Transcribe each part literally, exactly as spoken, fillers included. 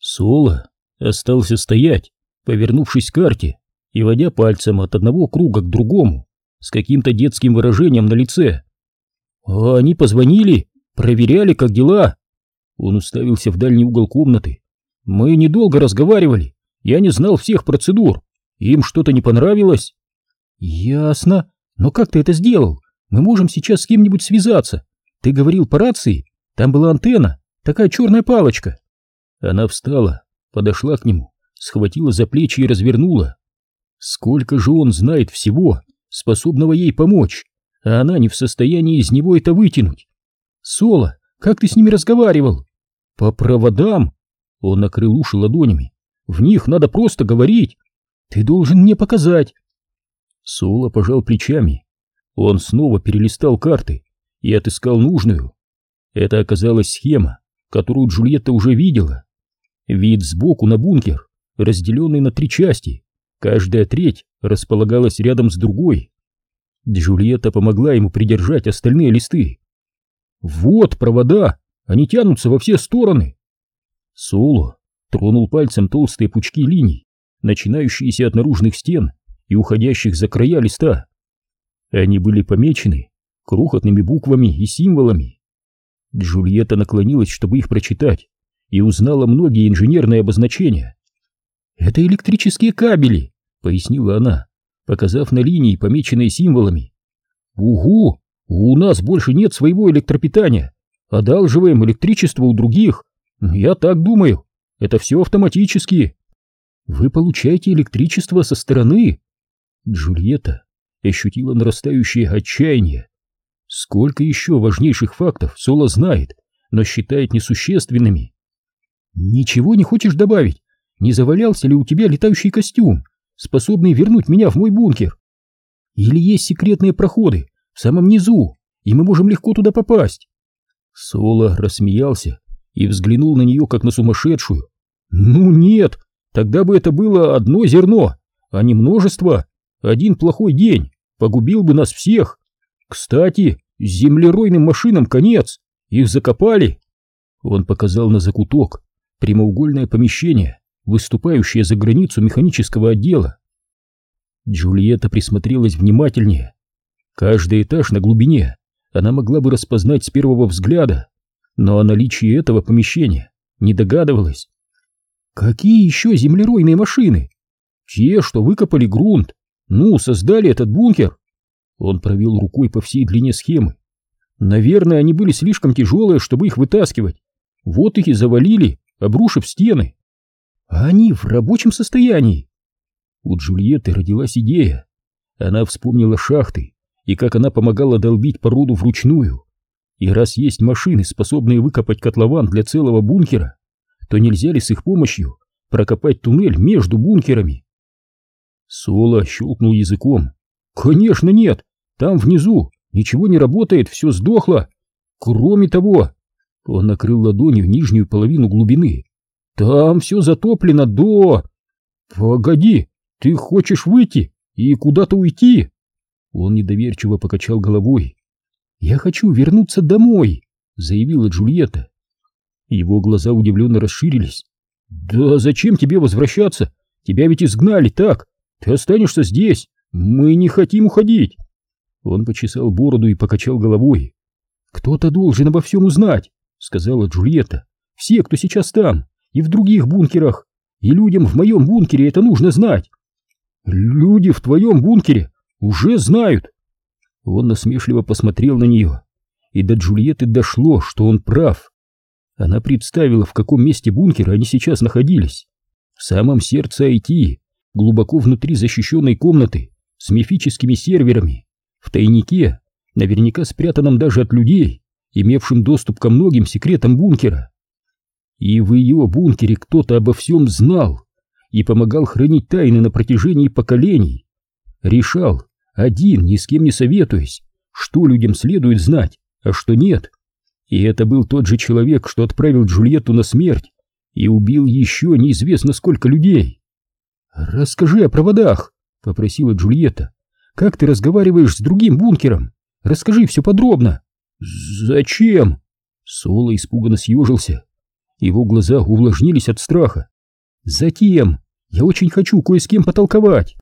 Соло остался стоять, повернувшись к карте и водя пальцем от одного круга к другому, с каким-то детским выражением на лице. «А они позвонили, проверяли, как дела?» Он уставился в дальний угол комнаты. «Мы недолго разговаривали, я не знал всех процедур, им что-то не понравилось». «Ясно, но как ты это сделал? Мы можем сейчас с кем-нибудь связаться. Ты говорил по рации, там была антенна, такая черная палочка». Она встала, подошла к нему, схватила за плечи и развернула. Сколько же он знает всего, способного ей помочь, а она не в состоянии из него это вытянуть. «Соло, как ты с ними разговаривал?» «По проводам». Он накрыл уши ладонями. «В них надо просто говорить. Ты должен мне показать». Соло пожал плечами. Он снова перелистал карты и отыскал нужную. Это оказалась схема, которую Джульетта уже видела. Вид сбоку на бункер, разделенный на три части. Каждая треть располагалась рядом с другой. Джульетта помогла ему придержать остальные листы. «Вот провода, они тянутся во все стороны». Соло тронул пальцем толстые пучки линий, начинающиеся от наружных стен и уходящих за края листа. Они были помечены крохотными буквами и символами. Джульетта наклонилась, чтобы их прочитать, и узнала многие инженерные обозначения. «Это электрические кабели», — пояснила она, показав на линии, помеченные символами. «Угу, у нас больше нет своего электропитания, одалживаем электричество у других. Я так думаю, это все автоматически». «Вы получаете электричество со стороны?» Джульетта ощутила нарастающее отчаяние. Сколько еще важнейших фактов Соло знает, но считает несущественными. «Ничего не хочешь добавить? Не завалялся ли у тебя летающий костюм, способный вернуть меня в мой бункер? Или есть секретные проходы в самом низу, и мы можем легко туда попасть?» Соло рассмеялся и взглянул на нее, как на сумасшедшую. «Ну нет, тогда бы это было одно зерно, а не множество. Один плохой день погубил бы нас всех. Кстати, с землеройным машинам конец, их закопали». Он показал на закуток, прямоугольное помещение, выступающее за границу механического отдела. Джульетта присмотрелась внимательнее. Каждый этаж на глубине она могла бы распознать с первого взгляда, но о наличии этого помещения не догадывалась. «Какие еще землеройные машины?» «Те, что выкопали грунт, ну, создали этот бункер». Он провел рукой по всей длине схемы. «Наверное, они были слишком тяжелые, чтобы их вытаскивать. Вот их и завалили, обрушив стены. А они в рабочем состоянии». У Джульетты родилась идея. Она вспомнила шахты и как она помогала долбить породу вручную. И раз есть машины, способные выкопать котлован для целого бункера, то нельзя ли с их помощью прокопать туннель между бункерами? Соло щелкнул языком. «Конечно нет, там внизу ничего не работает, все сдохло. Кроме того...» Он накрыл ладонью нижнюю половину глубины. «Там все затоплено до...» «Погоди, ты хочешь выйти и куда-то уйти?» Он недоверчиво покачал головой. «Я хочу вернуться домой», — заявила Джульетта. Его глаза удивленно расширились. «Да зачем тебе возвращаться? Тебя ведь изгнали, так? Ты останешься здесь, мы не хотим уходить». Он почесал бороду и покачал головой. «Кто-то должен обо всем узнать», — сказала Джульетта. «Все, кто сейчас там, и в других бункерах, и людям в моем бункере это нужно знать». «Люди в твоем бункере уже знают». Он насмешливо посмотрел на нее, и до Джульетты дошло, что он прав. Она представила, в каком месте бункера они сейчас находились. В самом сердце ай ти, глубоко внутри защищенной комнаты, с мифическими серверами, в тайнике, наверняка спрятанном даже от людей, имевшим доступ ко многим секретам бункера. И в ее бункере кто-то обо всем знал и помогал хранить тайны на протяжении поколений. Решал, один, ни с кем не советуясь, что людям следует знать, а что нет. И это был тот же человек, что отправил Джульетту на смерть и убил еще неизвестно сколько людей. «Расскажи о проводах», — попросила Джульетта. «Как ты разговариваешь с другим бункером? Расскажи все подробно». «Зачем?» Соло испуганно съежился. Его глаза увлажнились от страха. «Затем я очень хочу кое с кем потолковать».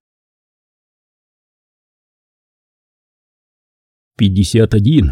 пятьдесят один.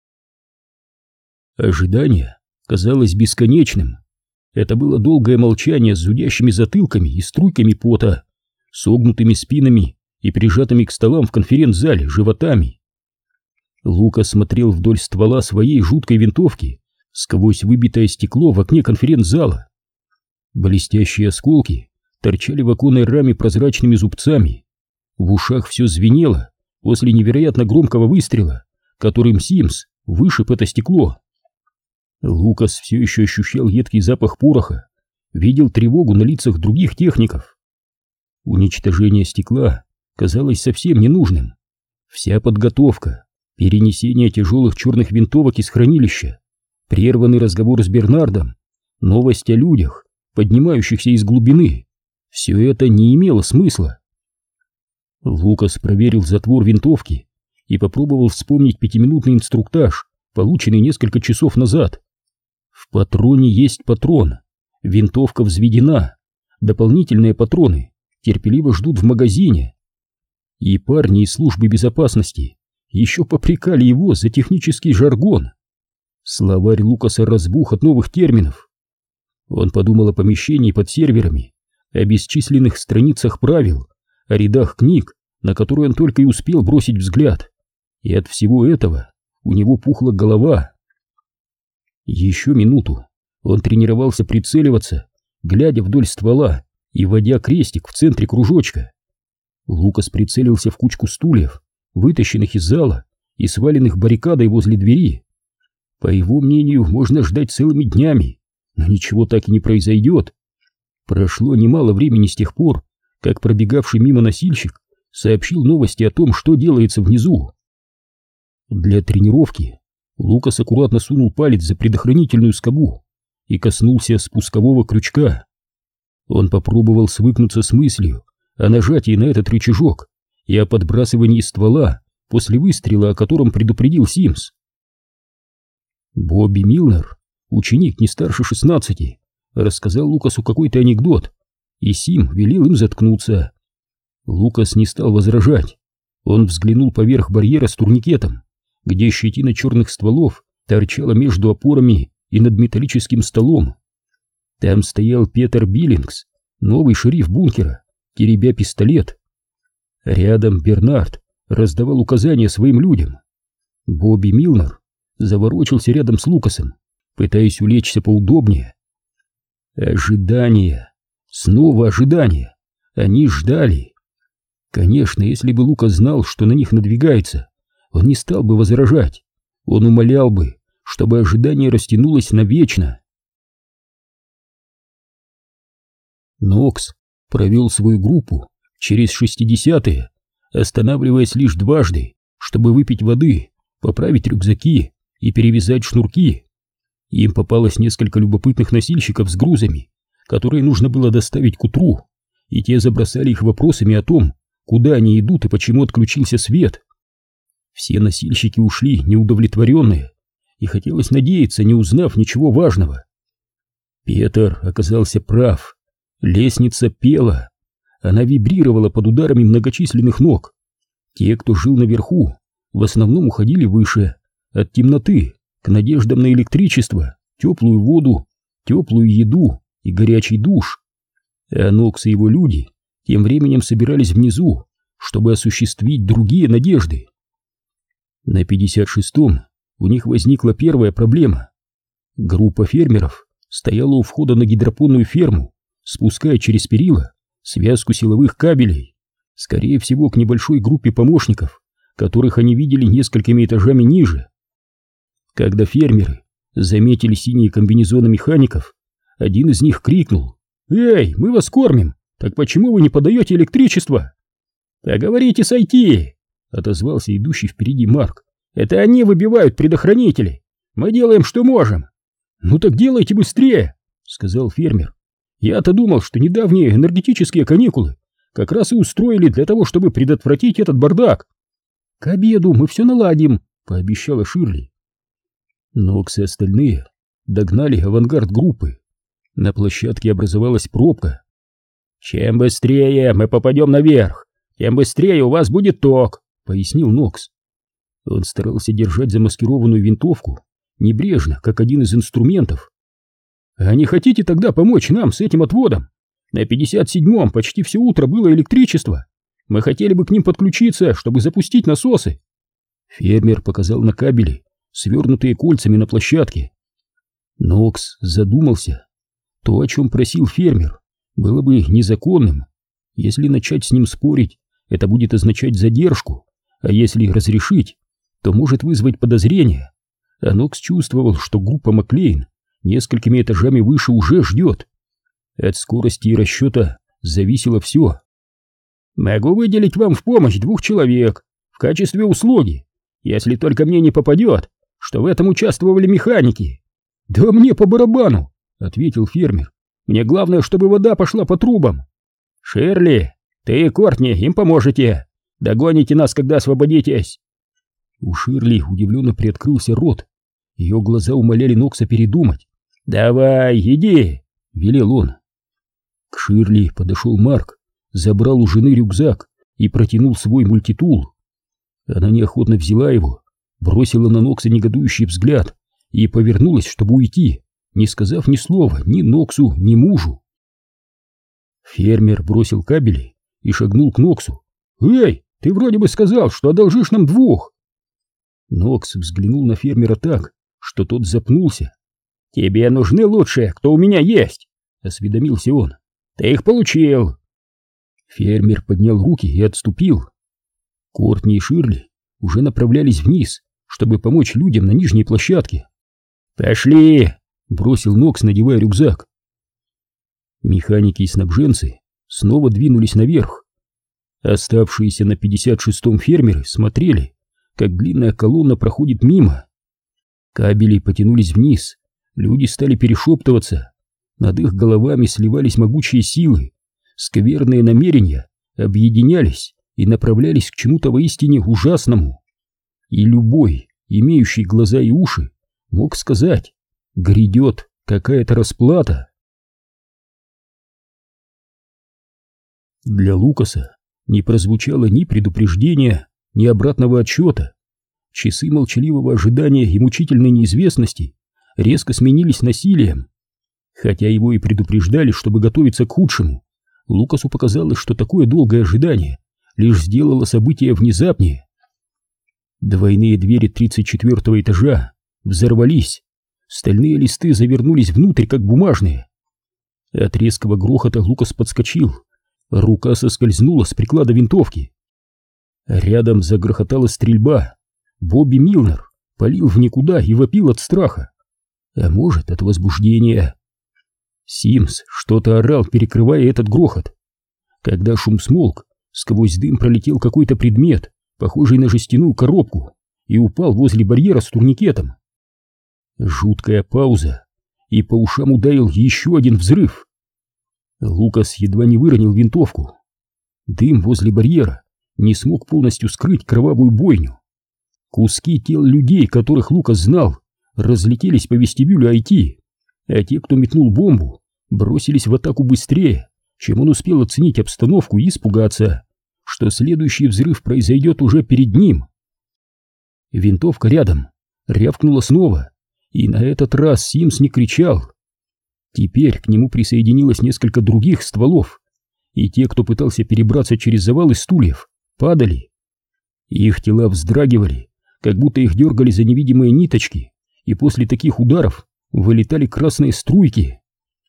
Ожидание казалось бесконечным. Это было долгое молчание с зудящими затылками и струйками пота, согнутыми спинами и прижатыми к столам в конференц-зале животами. Лукас смотрел вдоль ствола своей жуткой винтовки сквозь выбитое стекло в окне конференц-зала. Блестящие осколки торчали в оконной раме прозрачными зубцами. В ушах все звенело после невероятно громкого выстрела, которым Симс вышиб это стекло. Лукас все еще ощущал едкий запах пороха, видел тревогу на лицах других техников. Уничтожение стекла казалось совсем ненужным. Вся подготовка, перенесение тяжелых черных винтовок из хранилища, прерванный разговор с Бернардом, новость о людях, поднимающихся из глубины — все это не имело смысла. Лукас проверил затвор винтовки и попробовал вспомнить пятиминутный инструктаж, полученный несколько часов назад. В патроне есть патрон, винтовка взведена, дополнительные патроны терпеливо ждут в магазине. И парни из службы безопасности еще попрекали его за технический жаргон. Словарь Лукаса разбух от новых терминов. Он подумал о помещении под серверами, о бесчисленных страницах правил, о рядах книг, на которые он только и успел бросить взгляд. И от всего этого у него пухла голова. Еще минуту он тренировался прицеливаться, глядя вдоль ствола и водя крестик в центре кружочка. Лукас прицелился в кучку стульев, вытащенных из зала и сваленных баррикадой возле двери. По его мнению, можно ждать целыми днями, но ничего так и не произойдет. Прошло немало времени с тех пор, как пробегавший мимо носильщик сообщил новости о том, что делается внизу. Для тренировки Лукас аккуратно сунул палец за предохранительную скобу и коснулся спускового крючка. Он попробовал свыкнуться с мыслью о нажатии на этот рычажок и о подбрасывании ствола после выстрела, о котором предупредил Симс. Бобби Милнер, ученик не старше шестнадцати, рассказал Лукасу какой-то анекдот, и Сим велел им заткнуться. Лукас не стал возражать. Он взглянул поверх барьера с турникетом, где щетина черных стволов торчала между опорами и над металлическим столом. Там стоял Петер Биллингс, новый шериф бункера, теребя пистолет. Рядом Бернард раздавал указания своим людям. Бобби Милнер заворочился рядом с Лукасом, пытаясь улечься поудобнее. Ожидание. Снова ожидание. Они ждали. Конечно, если бы Лукас знал, что на них надвигается, он не стал бы возражать. Он умолял бы, чтобы ожидание растянулось навечно. Нокс провел свою группу через шестидесятые, останавливаясь лишь дважды, чтобы выпить воды, поправить рюкзаки и перевязать шнурки. Им попалось несколько любопытных носильщиков с грузами, которые нужно было доставить к утру, и те забросали их вопросами о том, куда они идут и почему отключился свет. Все носильщики ушли неудовлетворенные, и хотелось надеяться, не узнав ничего важного. Петер оказался прав. Лестница пела. Она вибрировала под ударами многочисленных ног. Те, кто жил наверху, в основном уходили выше, от темноты к надеждам на электричество, теплую воду, теплую еду и горячий душ. А Нокс и его люди тем временем собирались внизу, чтобы осуществить другие надежды. На пятьдесят шестом у них возникла первая проблема. Группа фермеров стояла у входа на гидропонную ферму, спуская через перила связку силовых кабелей, скорее всего, к небольшой группе помощников, которых они видели несколькими этажами ниже. Когда фермеры заметили синие комбинезоны механиков, один из них крикнул: «Эй, мы вас кормим! Так почему вы не подаете электричество?» «Поговорите с ай ти!» — отозвался идущий впереди Марк. «Это они выбивают предохранители! Мы делаем, что можем!» «Ну так делайте быстрее!» — сказал фермер. «Я-то думал, что недавние энергетические каникулы как раз и устроили для того, чтобы предотвратить этот бардак!» «К обеду мы все наладим!» — пообещала Ширли. Нокс и остальные догнали авангард группы На площадке образовалась пробка. «Чем быстрее мы попадем наверх, тем быстрее у вас будет ток», — пояснил Нокс. Он старался держать замаскированную винтовку небрежно, как один из инструментов. «А не хотите тогда помочь нам с этим отводом? На пятьдесят седьмом почти все утро было электричество. Мы хотели бы к ним подключиться, чтобы запустить насосы». Фермер показал на кабели, свернутые кольцами на площадке. Нокс задумался. То, о чем просил фермер, было бы незаконным. Если начать с ним спорить, это будет означать задержку, а если разрешить, то может вызвать подозрения. А Нокс чувствовал, что группа Маклейн несколькими этажами выше уже ждет. От скорости и расчета зависело все. «Могу выделить вам в помощь двух человек в качестве услуги, если только мне не попадет, что в этом участвовали механики». «Да мне по барабану», — ответил фермер. «Мне главное, чтобы вода пошла по трубам». «Ширли, ты и Кортни им поможете. Догоните нас, когда освободитесь». У Ширли удивленно приоткрылся рот. Ее глаза умоляли Нокса передумать. «Давай, иди», — велел он. К Ширли подошел Марк, забрал у жены рюкзак и протянул свой мультитул. Она неохотно взяла его, бросила на Нокса негодующий взгляд и повернулась, чтобы уйти, не сказав ни слова ни Ноксу, ни мужу. Фермер бросил кабели и шагнул к Ноксу. «Эй, ты вроде бы сказал, что одолжишь нам двух!» Нокс взглянул на фермера так, что тот запнулся. «Тебе нужны лучшие, кто у меня есть!» — осведомился он. «Ты их получил!» Фермер поднял руки и отступил. Кортни и Ширли уже направлялись вниз, чтобы помочь людям на нижней площадке. «Пошли!» — бросил Нокс, надевая рюкзак. Механики и снабженцы снова двинулись наверх. Оставшиеся на пятьдесят шестом фермеры смотрели, как длинная колонна проходит мимо. Кабели потянулись вниз, люди стали перешептываться. Над их головами сливались могучие силы, скверные намерения объединялись и направлялись к чему-то воистине ужасному. И любой, имеющий глаза и уши, мог сказать: грядет какая-то расплата. Для Лукаса не прозвучало ни предупреждения, ни обратного отсчета. Часы молчаливого ожидания и мучительной неизвестности резко сменились насилием. Хотя его и предупреждали, чтобы готовиться к худшему, Лукасу показалось, что такое долгое ожидание лишь сделало события внезапнее. Двойные двери тридцать четвёртого этажа взорвались, стальные листы завернулись внутрь, как бумажные. От резкого грохота Лукас подскочил, рука соскользнула с приклада винтовки. Рядом загрохотала стрельба. Бобби Милнер палил в никуда и вопил от страха, а может, от возбуждения. Симс что-то орал, перекрывая этот грохот. Когда шум смолк, сквозь дым пролетел какой-то предмет, похожий на жестяную коробку, и упал возле барьера с турникетом. Жуткая пауза, и по ушам ударил еще один взрыв. Лукас едва не выронил винтовку. Дым возле барьера не смог полностью скрыть кровавую бойню. Куски тел людей, которых Лукас знал, разлетелись по вестибюлю ай ти, а те, кто метнул бомбу, бросились в атаку быстрее, чем он успел оценить обстановку и испугаться, что следующий взрыв произойдет уже перед ним. Винтовка рядом рявкнула снова, и на этот раз Симс не кричал. Теперь к нему присоединилось несколько других стволов, и те, кто пытался перебраться через завалы стульев, падали. Их тела вздрагивали, как будто их дергали за невидимые ниточки, и после таких ударов вылетали красные струйки.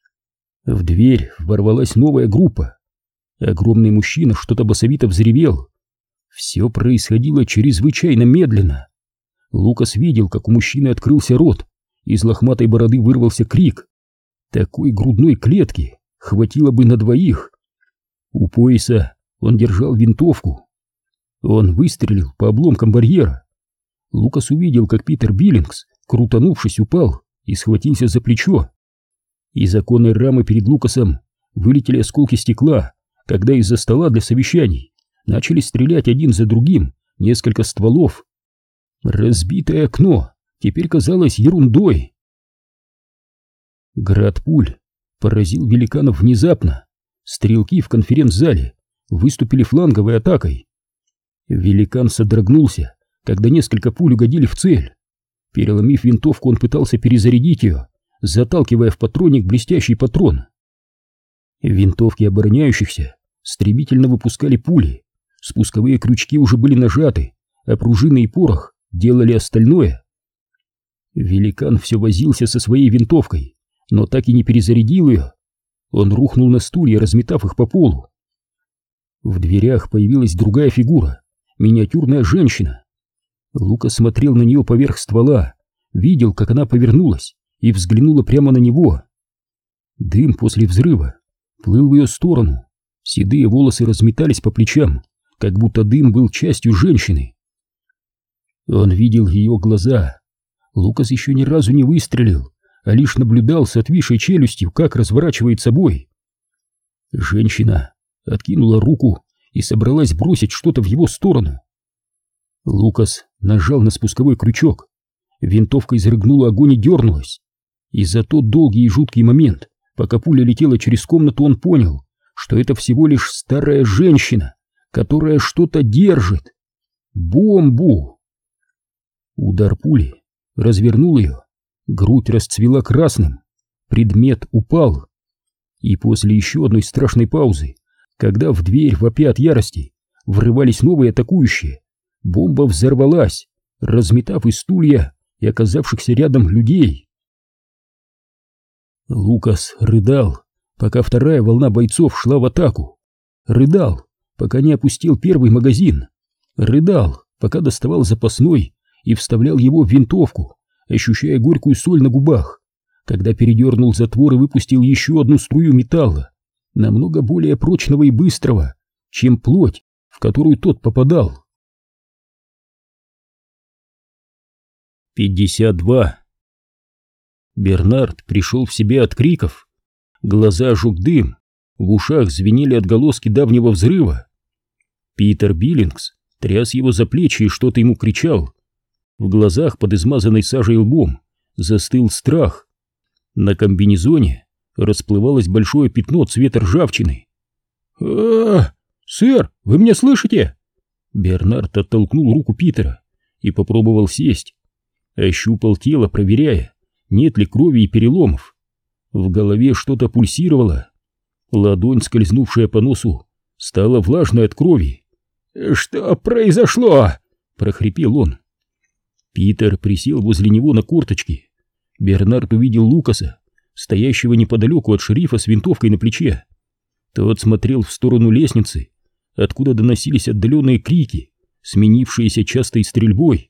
В дверь ворвалась новая группа. Огромный мужчина что-то басовито взревел. Все происходило чрезвычайно медленно. Лукас видел, как у мужчины открылся рот, из лохматой бороды вырвался крик. Такой грудной клетки хватило бы на двоих. У пояса он держал винтовку. Он выстрелил по обломкам барьера. Лукас увидел, как Питер Биллингс, крутанувшись, упал и схватился за плечо. Из оконной рамы перед Лукасом вылетели осколки стекла, когда из-за стола для совещаний начали стрелять один за другим несколько стволов. Разбитое окно теперь казалось ерундой. Град пуль поразил великанов внезапно. Стрелки в конференц-зале выступили фланговой атакой. Великан содрогнулся, когда несколько пуль угодили в цель. Переломив винтовку, он пытался перезарядить ее, заталкивая в патронник блестящий патрон. Винтовки обороняющихся стремительно выпускали пули, спусковые крючки уже были нажаты, а пружины и порох делали остальное. Великан все возился со своей винтовкой, но так и не перезарядил ее. Он рухнул на стулья, разметав их по полу. В дверях появилась другая фигура, миниатюрная женщина. Лукас смотрел на нее поверх ствола, видел, как она повернулась и взглянула прямо на него. Дым после взрыва плыл в ее сторону, седые волосы разметались по плечам, как будто дым был частью женщины. Он видел ее глаза. Лукас еще ни разу не выстрелил, а лишь наблюдал с отвисшей челюстью, как разворачивается бой. Женщина откинула руку и собралась бросить что-то в его сторону. Лукас нажал на спусковой крючок. Винтовка изрыгнула огонь и дернулась. И за тот долгий и жуткий момент, пока пуля летела через комнату, он понял, что это всего лишь старая женщина, которая что-то держит. Бомбу! Удар пули развернул ее. Грудь расцвела красным. Предмет упал. И после еще одной страшной паузы, когда в дверь, вопя от ярости, врывались новые атакующие, бомба взорвалась, разметав и стулья, и оказавшихся рядом людей. Лукас рыдал, пока вторая волна бойцов шла в атаку. Рыдал, пока не опустил первый магазин. Рыдал, пока доставал запасной и вставлял его в винтовку, ощущая горькую соль на губах, когда передернул затвор и выпустил еще одну струю металла, намного более прочного и быстрого, чем плоть, в которую тот попадал. пятьдесят два. Бернард пришел в себя от криков. Глаза жег дым, в ушах звенели отголоски давнего взрыва. Питер Биллингс тряс его за плечи и что-то ему кричал. В глазах под измазанной сажей лбом застыл страх. На комбинезоне расплывалось большое пятно цвета ржавчины. «А-а-а! Сэр, вы меня слышите?» Бернард оттолкнул руку Питера и попробовал сесть. Ощупал тело, проверяя, нет ли крови и переломов. В голове что-то пульсировало. Ладонь, скользнувшая по носу, стала влажной от крови. «Что произошло?» — прохрипел он. Питер присел возле него на корточки. Бернард увидел Лукаса, стоящего неподалеку от шерифа с винтовкой на плече. Тот смотрел в сторону лестницы, откуда доносились отдаленные крики, сменившиеся частой стрельбой.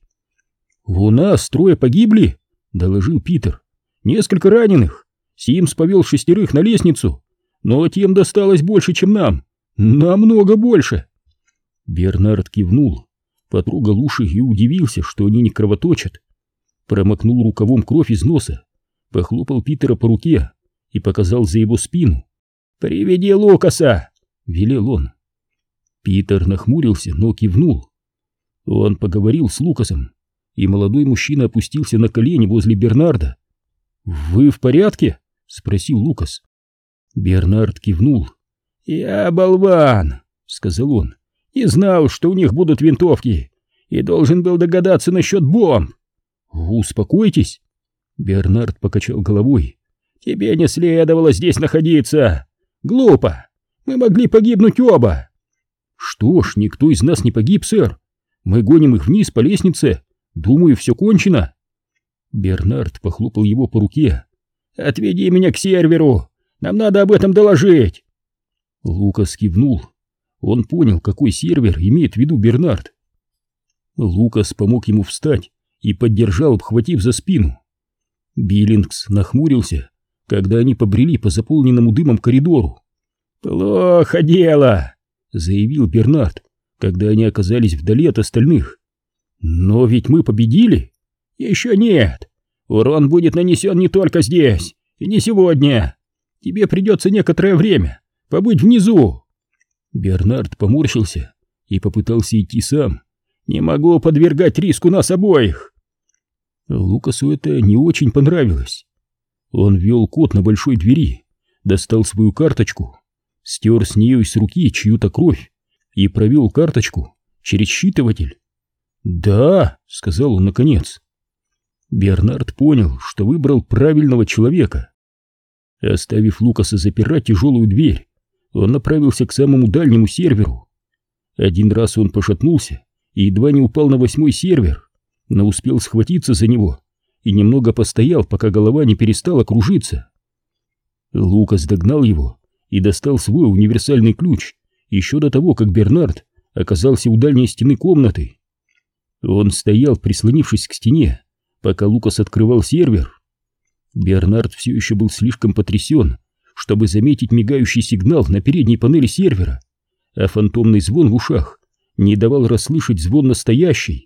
«У нас трое погибли», — доложил Питер. «Несколько раненых. Симс повел шестерых на лестницу, но тем досталось больше, чем нам. Намного больше». Бернард кивнул, потрогал уши и удивился, что они не кровоточат. Промокнул рукавом кровь из носа, похлопал Питера по руке и показал за его спину. «Приведи Лукаса!» — велел он. Питер нахмурился, но кивнул. Он поговорил с Лукасом, и молодой мужчина опустился на колени возле Бернарда. «Вы в порядке?» — спросил Лукас. Бернард кивнул. «Я болван», — сказал он, — «и знал, что у них будут винтовки, и должен был догадаться насчет бомб». «Успокойтесь», — Бернард покачал головой. «Тебе не следовало здесь находиться. Глупо. Мы могли погибнуть оба». «Что ж, никто из нас не погиб, сэр. Мы гоним их вниз по лестнице. Думаю, все кончено». Бернард похлопал его по руке. «Отведи меня к серверу. Нам надо об этом доложить». Лукас кивнул. Он понял, какой сервер имеет в виду Бернард. Лукас помог ему встать и поддержал, обхватив за спину. Биллингс нахмурился, когда они побрели по заполненному дымом коридору. «Плохо дело», — заявил Бернард, когда они оказались вдали от остальных. «Но ведь мы победили?» «Еще нет. Урон будет нанесен не только здесь, и не сегодня. Тебе придется некоторое время побыть внизу». Бернард поморщился и попытался идти сам. «Не могу подвергать риску нас обоих». Лукасу это не очень понравилось. Он ввел код на большой двери, достал свою карточку, стер с нее и с руки чью-то кровь и провел карточку через считыватель. «Да», — сказал он наконец. Бернард понял, что выбрал правильного человека. Оставив Лукаса запирать тяжелую дверь, он направился к самому дальнему серверу. Один раз он пошатнулся и едва не упал на восьмой сервер, но успел схватиться за него и немного постоял, пока голова не перестала кружиться. Лукас догнал его и достал свой универсальный ключ еще до того, как Бернард оказался у дальней стены комнаты. Он стоял, прислонившись к стене, пока Лукас открывал сервер. Бернард все еще был слишком потрясен, чтобы заметить мигающий сигнал на передней панели сервера, а фантомный звон в ушах не давал расслышать звон настоящий.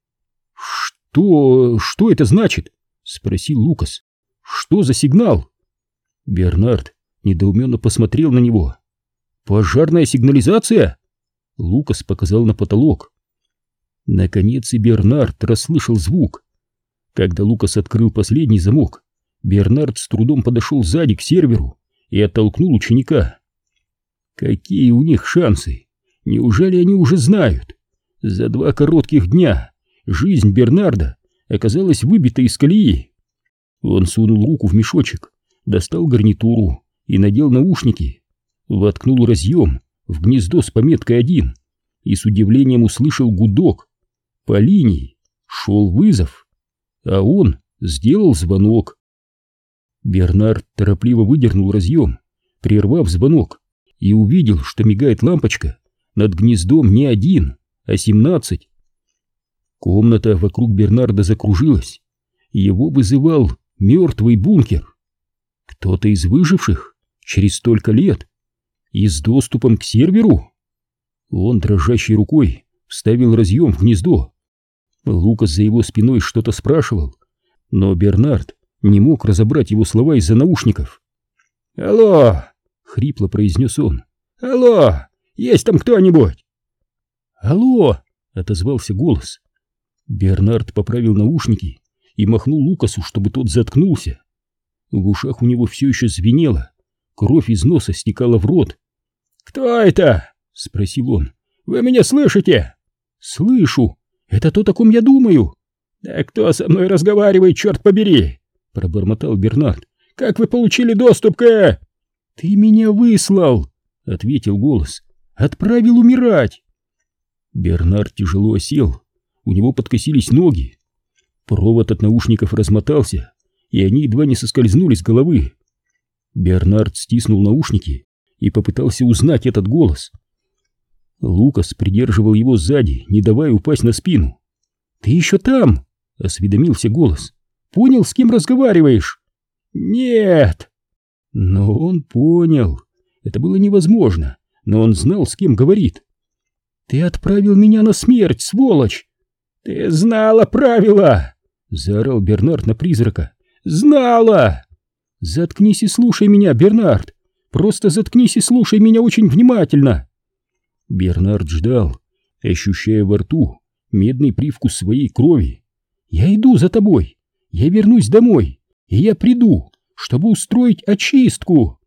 «Что... что это значит?» — спросил Лукас. «Что за сигнал?» Бернард недоуменно посмотрел на него. «Пожарная сигнализация?» Лукас показал на потолок. Наконец и Бернард расслышал звук. Когда Лукас открыл последний замок, Бернард с трудом подошел сзади к серверу и оттолкнул ученика. Какие у них шансы? Неужели они уже знают? За два коротких дня жизнь Бернарда оказалась выбита из колеи. Он сунул руку в мешочек, достал гарнитуру и надел наушники, воткнул разъем в гнездо с пометкой один и с удивлением услышал гудок. По линии шел вызов, а он сделал звонок. Бернард торопливо выдернул разъем, прервав звонок, и увидел, что мигает лампочка над гнездом не один, а семнадцать. Комната вокруг Бернарда закружилась. Его вызывал мертвый бункер. Кто-то из выживших через столько лет и с доступом к серверу. Он дрожащей рукой вставил разъем в гнездо. Лукас за его спиной что-то спрашивал, но Бернард не мог разобрать его слова из-за наушников. «Алло!» — хрипло произнес он. «Алло! Есть там кто-нибудь?» «Алло!» — отозвался голос. Бернард поправил наушники и махнул Лукасу, чтобы тот заткнулся. В ушах у него все еще звенело, кровь из носа стекала в рот. «Кто это?» — спросил он. «Вы меня слышите?» «Слышу! Это то, о ком я думаю!» «Да кто со мной разговаривает, черт побери?» — пробормотал Бернард. «Как вы получили доступ к...» «Ты меня выслал!» — ответил голос. «Отправил умирать!» Бернард тяжело осел, у него подкосились ноги. Провод от наушников размотался, и они едва не соскользнули с головы. Бернард стиснул наушники и попытался узнать этот голос. Лукас придерживал его сзади, не давая упасть на спину. «Ты еще там?» — осведомился голос. «Понял, с кем разговариваешь?» «Нет!» Но он понял. Это было невозможно, но он знал, с кем говорит. «Ты отправил меня на смерть, сволочь!» «Ты знала правила!» — заорал Бернард на призрака. «Знала!» «Заткнись и слушай меня, Бернард! Просто заткнись и слушай меня очень внимательно!» Бернард ждал, ощущая во рту медный привкус своей крови. «Я иду за тобой! Я вернусь домой, и я приду, чтобы устроить очистку!»